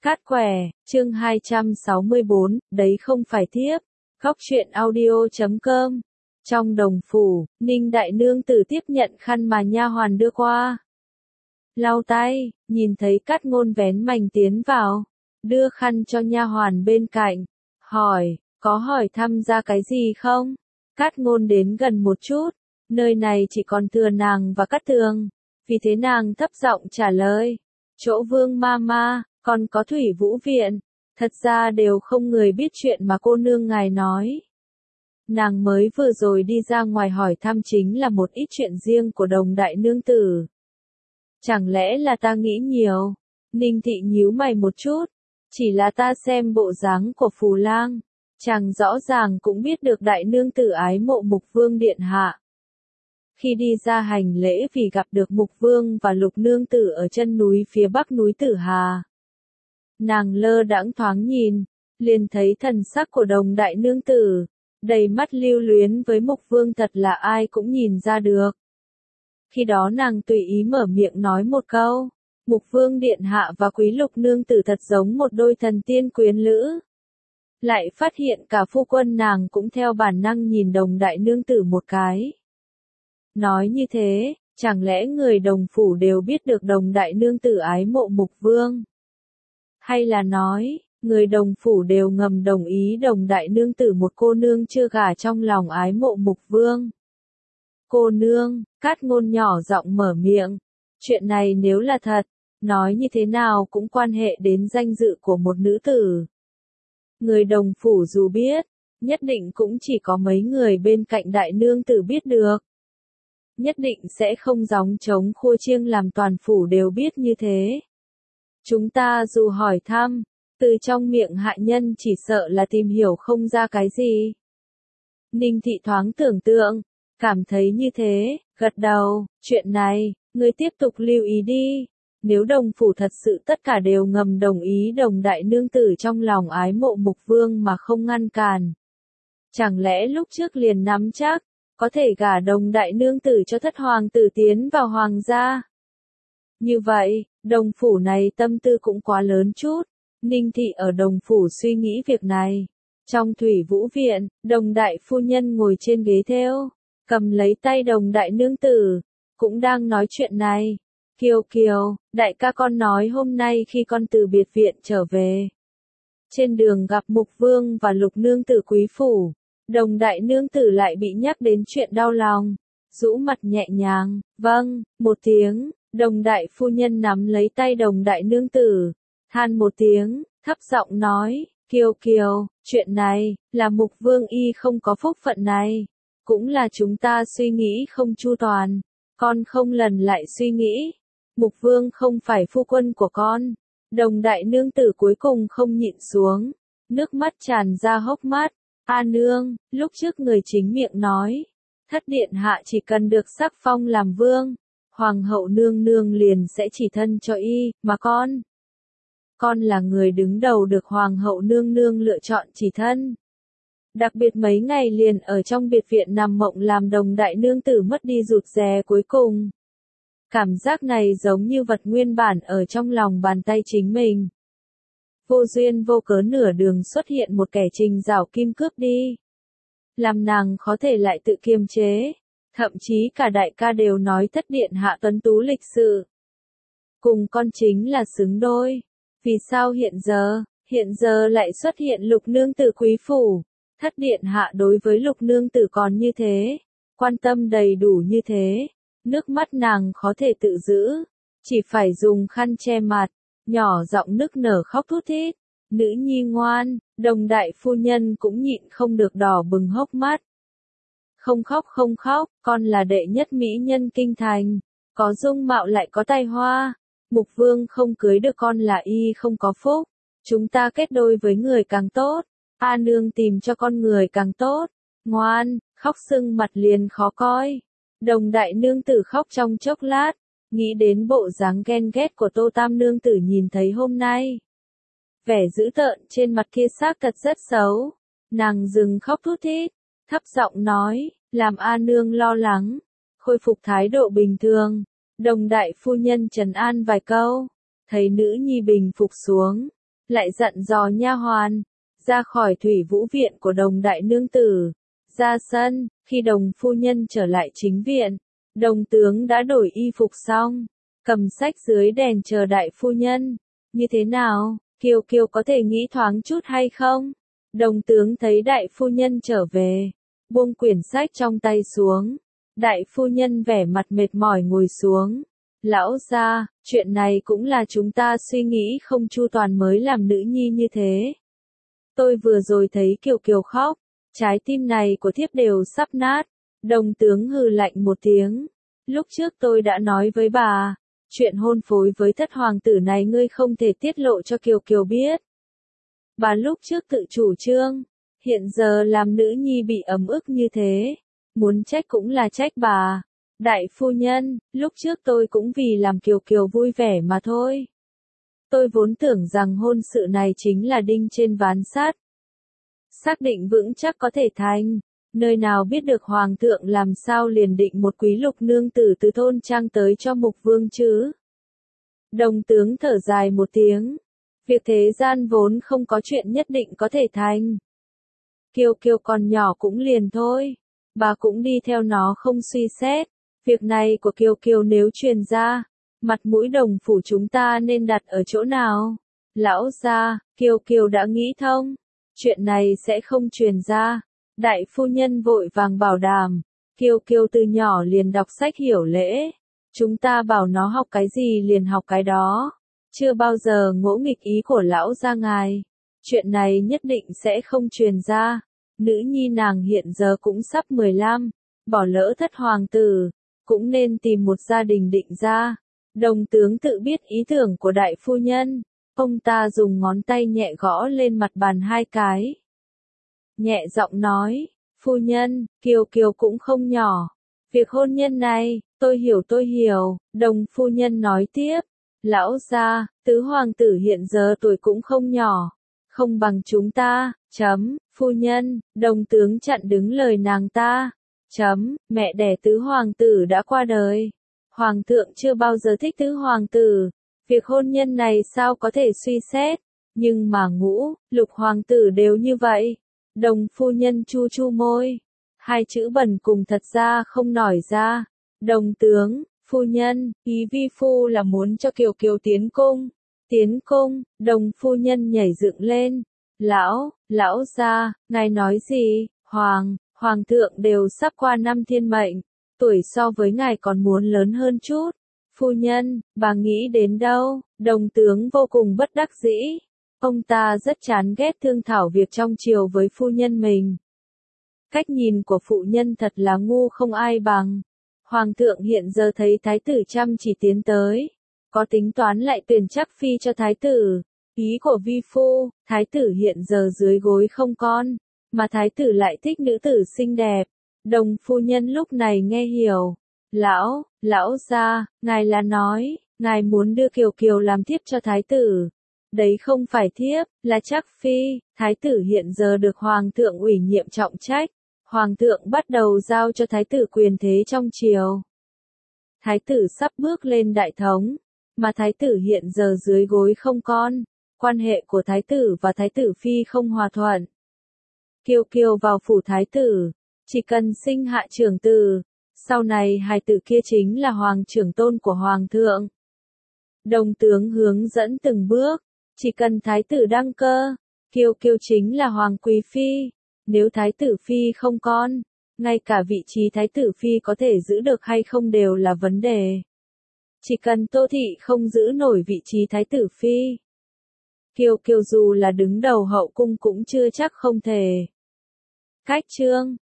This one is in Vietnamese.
Cát quẻ, chương 264, đấy không phải thiếp. Góc truyện audio.com. Trong đồng phủ, Ninh đại nương tử tiếp nhận khăn mà nha hoàn đưa qua. Lau tay, nhìn thấy Cát Ngôn vén mành tiến vào, đưa khăn cho nha hoàn bên cạnh, hỏi, có hỏi thăm ra cái gì không? Cát Ngôn đến gần một chút, nơi này chỉ còn thừa nàng và Cát Tường, vì thế nàng thấp giọng trả lời, chỗ Vương ma, còn có Thủy Vũ viện, thật ra đều không người biết chuyện mà cô nương ngài nói. Nàng mới vừa rồi đi ra ngoài hỏi thăm chính là một ít chuyện riêng của Đồng đại nương tử. Chẳng lẽ là ta nghĩ nhiều? Ninh thị nhíu mày một chút, chỉ là ta xem bộ dáng của Phù Lang, chàng rõ ràng cũng biết được đại nương tử ái mộ Mục Vương điện hạ. Khi đi ra hành lễ vì gặp được Mục Vương và Lục nương tử ở chân núi phía bắc núi Tử Hà. Nàng lơ đãng thoáng nhìn, liền thấy thần sắc của Đồng đại nương tử, đầy mắt lưu luyến với Mục Vương thật là ai cũng nhìn ra được. Khi đó nàng tùy ý mở miệng nói một câu, Mục Vương điện hạ và Quý Lục nương tử thật giống một đôi thần tiên quyến lữ. Lại phát hiện cả phu quân nàng cũng theo bản năng nhìn Đồng đại nương tử một cái. Nói như thế, chẳng lẽ người đồng phủ đều biết được Đồng đại nương tử ái mộ Mục Vương? Hay là nói, người đồng phủ đều ngầm đồng ý Đồng đại nương tử một cô nương chưa gả trong lòng ái mộ Mục Vương? Cô nương, Cát Ngôn nhỏ giọng mở miệng, chuyện này nếu là thật, nói như thế nào cũng quan hệ đến danh dự của một nữ tử. Người đồng phủ dù biết, nhất định cũng chỉ có mấy người bên cạnh đại nương tử biết được. Nhất định sẽ không gióng trống khua chiêng làm toàn phủ đều biết như thế. Chúng ta dù hỏi thăm, từ trong miệng hạ nhân chỉ sợ là tìm hiểu không ra cái gì. Ninh thị thoáng tưởng tượng, cảm thấy như thế, gật đầu, chuyện này, ngươi tiếp tục lưu ý đi. Nếu đồng phủ thật sự tất cả đều ngầm đồng ý Đồng đại nương tử trong lòng ái mộ Mục Vương mà không ngăn cản. Chẳng lẽ lúc trước liền nắm chắc, có thể gả Đồng đại nương tử cho thất hoàng tử tiến vào hoàng gia? Như vậy, đồng phủ này tâm tư cũng quá lớn chút. Ninh thị ở đồng phủ suy nghĩ việc này. Trong Thủy Vũ viện, Đồng đại phu nhân ngồi trên ghế thêu, cầm lấy tay Đồng đại nương tử, cũng đang nói chuyện này. Kiều, đại ca con nói hôm nay khi con từ biệt viện trở về, trên đường gặp Mục Vương và Lục nương tử quý phủ, Đồng đại nương tử lại bị nhắc đến chuyện đau lòng, rũ mặt nhẹ nhàng, vâng, một tiếng, Đồng đại phu nhân nắm lấy tay Đồng đại nương tử, than một tiếng, thấp giọng nói, Kiều, chuyện này, là Mục Vương y không có phúc phận này, cũng là chúng ta suy nghĩ không chu toàn, con không lần lại suy nghĩ. Mục Vương không phải phu quân của con. Đồng đại nương tử cuối cùng không nhịn xuống, nước mắt tràn ra hốc mắt. A nương, lúc trước người chính miệng nói, thất điện hạ chỉ cần được sắc phong làm vương, hoàng hậu nương nương liền sẽ chỉ thân cho y, mà con là người đứng đầu được hoàng hậu nương nương lựa chọn chỉ thân. Đặc biệt mấy ngày liền ở trong biệt viện nằm mộng làm Đồng đại nương tử mất đi rụt rè cuối cùng. Cảm giác này giống như vật nguyên bản ở trong lòng bàn tay chính mình. Vô duyên vô cớ nửa đường xuất hiện một kẻ trình rảo kim cướp đi. Làm nàng khó thể lại tự kiềm chế. Thậm chí cả đại ca đều nói thất điện hạ tuấn tú lịch sự. Cùng con chính là xứng đôi. Vì sao hiện giờ lại xuất hiện Lục nương tử quý phủ. Thất điện hạ đối với Lục nương tử còn như thế. Quan tâm đầy đủ như thế. Nước mắt nàng khó thể tự giữ, chỉ phải dùng khăn che mặt, nhỏ giọng nức nở khóc thút thít. Nữ nhi ngoan, Đồng đại phu nhân cũng nhịn không được đỏ bừng hốc mắt. Không khóc, con là đệ nhất mỹ nhân kinh thành, có dung mạo lại có tài hoa. Mục Vương không cưới được con là y không có phúc, chúng ta kết đôi với người càng tốt. A nương tìm cho con người càng tốt, ngoan, khóc sưng mặt liền khó coi. Đồng đại nương tử khóc trong chốc lát, nghĩ đến bộ dáng ghen ghét của Tô Tam nương tử nhìn thấy hôm nay. Vẻ dữ tợn trên mặt kia xác thật rất xấu. Nàng dừng khóc thút thít, thấp giọng nói, làm A nương lo lắng, khôi phục thái độ bình thường. Đồng đại phu nhân trấn an vài câu, thấy nữ nhi bình phục xuống, lại dặn dò nha hoàn, ra khỏi thủy vũ viện của Đồng đại nương tử, ra sân. Khi Đồng phu nhân trở lại chính viện, Đồng tướng đã đổi y phục xong, cầm sách dưới đèn chờ đại phu nhân. Như thế nào, Kiều Kiều có thể nghĩ thoáng chút hay không? Đồng tướng thấy đại phu nhân trở về, buông quyển sách trong tay xuống. Đại phu nhân vẻ mặt mệt mỏi ngồi xuống. Lão gia, chuyện này cũng là chúng ta suy nghĩ không chu toàn mới làm nữ nhi như thế. Tôi vừa rồi thấy Kiều Kiều khóc, trái tim này của thiếp đều sắp nát. Đồng tướng hừ lạnh một tiếng. Lúc trước tôi đã nói với bà, chuyện hôn phối với thất hoàng tử này ngươi không thể tiết lộ cho Kiều Kiều biết. Bà lúc trước tự chủ trương, hiện giờ làm nữ nhi bị ấm ức như thế, muốn trách cũng là trách bà. Đại phu nhân, lúc trước tôi cũng vì làm Kiều Kiều vui vẻ mà thôi. Tôi vốn tưởng rằng hôn sự này chính là đinh trên ván sắt. Xác định vững chắc có thể thành, nơi nào biết được hoàng thượng làm sao liền định một quý lục nương tử từ thôn trang tới cho mục vương chứ. Đồng tướng thở dài một tiếng. Việc thế gian vốn không có chuyện nhất định có thể thành. Kiều Kiều còn nhỏ cũng liền thôi. Bà cũng đi theo nó không suy xét. Việc này của Kiều Kiều nếu truyền ra, mặt mũi Đồng phủ chúng ta nên đặt ở chỗ nào? Lão gia, Kiều Kiều đã nghĩ thông. Chuyện này sẽ không truyền ra. Đại phu nhân vội vàng bảo đảm. Kiều Kiều từ nhỏ liền đọc sách hiểu lễ. Chúng ta bảo nó học cái gì liền học cái đó. Chưa bao giờ ngỗ nghịch ý của lão gia ngài. Chuyện này nhất định sẽ không truyền ra. Nữ nhi nàng hiện giờ cũng sắp 15. Bỏ lỡ thất hoàng tử. Cũng nên tìm một gia đình định ra. Đồng tướng tự biết ý tưởng của đại phu nhân. Ông ta dùng ngón tay nhẹ gõ lên mặt bàn 2 cái. Nhẹ giọng nói, phu nhân, Kiều Kiều cũng không nhỏ. Việc hôn nhân này, tôi hiểu. Đồng phu nhân nói tiếp. Lão gia, tứ hoàng tử hiện giờ tuổi cũng không nhỏ. Không bằng chúng ta, phu nhân, đồng tướng chặn đứng lời nàng ta. Mẹ đẻ tứ hoàng tử đã qua đời. Hoàng thượng chưa bao giờ thích tứ hoàng tử. Việc hôn nhân này sao có thể suy xét. Nhưng mà ngũ, lục hoàng tử đều như vậy. Đồng phu nhân chu chu môi. 2 chữ bẩn cùng thật ra không nổi ra. Đồng tướng, phu nhân, ý vi phu là muốn cho Kiều Kiều tiến cung. Tiến cung, đồng phu nhân nhảy dựng lên. Lão gia, ngài nói gì? Hoàng thượng đều sắp qua năm thiên mệnh. Tuổi so với ngài còn muốn lớn hơn chút. Phu nhân, bà nghĩ đến đâu? Đồng tướng vô cùng bất đắc dĩ. Ông ta rất chán ghét thương thảo việc trong triều với phu nhân mình. Cách nhìn của phụ nhân thật là ngu không ai bằng. Hoàng thượng hiện giờ thấy thái tử chăm chỉ tiến tới. Có tính toán lại tuyển chắc phi cho thái tử. Ý của vi phu, thái tử hiện giờ dưới gối không con. Mà thái tử lại thích nữ tử xinh đẹp. Đồng phu nhân lúc này nghe hiểu. Lão gia, ngài là nói, ngài muốn đưa Kiều Kiều làm thiếp cho thái tử. Đấy không phải thiếp, là chắc phi. Thái tử hiện giờ được hoàng thượng ủy nhiệm trọng trách. Hoàng thượng bắt đầu giao cho thái tử quyền thế trong triều. Thái tử sắp bước lên đại thống, mà thái tử hiện giờ dưới gối không con. Quan hệ của thái tử và thái tử phi không hòa thuận. Kiều Kiều vào phủ thái tử, chỉ cần sinh hạ trưởng tử, sau này hài tử kia chính là hoàng trưởng tôn của hoàng thượng. Đồng tướng hướng dẫn từng bước, chỉ cần thái tử đăng cơ, Kiều Kiều chính là hoàng quý phi. Nếu thái tử phi không con, ngay cả vị trí thái tử phi có thể giữ được hay không đều là vấn đề. Chỉ cần Tô Thị không giữ nổi vị trí thái tử phi, Kiều Kiều dù là đứng đầu hậu cung cũng chưa chắc không thể. Cách chương